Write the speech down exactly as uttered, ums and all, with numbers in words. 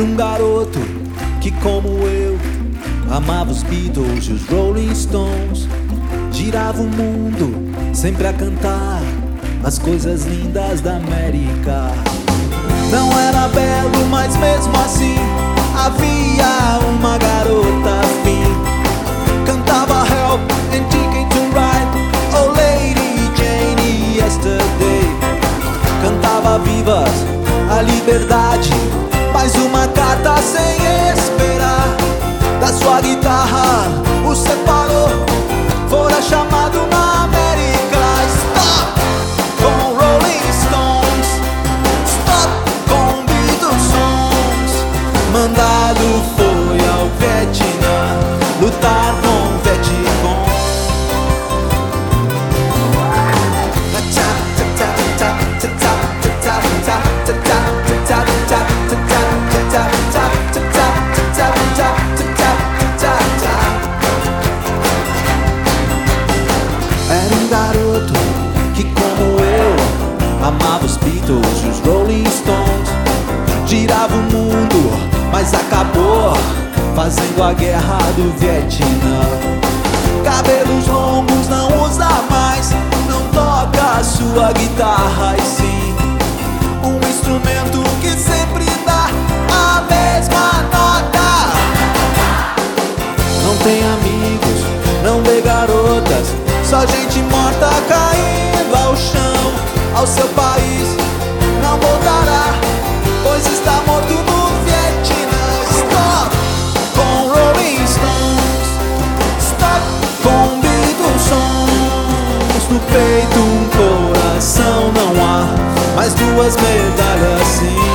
Era um garoto que, como eu, amava os Beatles e os Rolling Stones. Girava o mundo sempre a cantar as coisas lindas da América. Não era belo, mas mesmo assim havia uma garota afim. Cantava Help and Ticket to Ride, Oh Lady Jane, Yesterday. Cantava vivas a liberdade, mais uma carta sem esperar. Da sua guitarra o separou, fora chamado na América. Stop com Rolling Stones, stop com Beatles songs. Mandado foi ao Vietnã lutar com Vietcong. Era um garoto que, como eu, amava os Beatles e os Rolling Stones. Girava o mundo, mas acabou fazendo a guerra do Vietnã. Cabelos longos não usa mais, não toca a sua guitarra, e sim um instrumento que sempre dá a mesma nota. Não tem amigos, não vê garotas, só gente morta caindo ao chão. Ao seu país não voltará, pois está morto no Vietnã. Stop com Rolling Stones, stop com Beatles songs. No peito um coração, não há mais duas medalhas assim.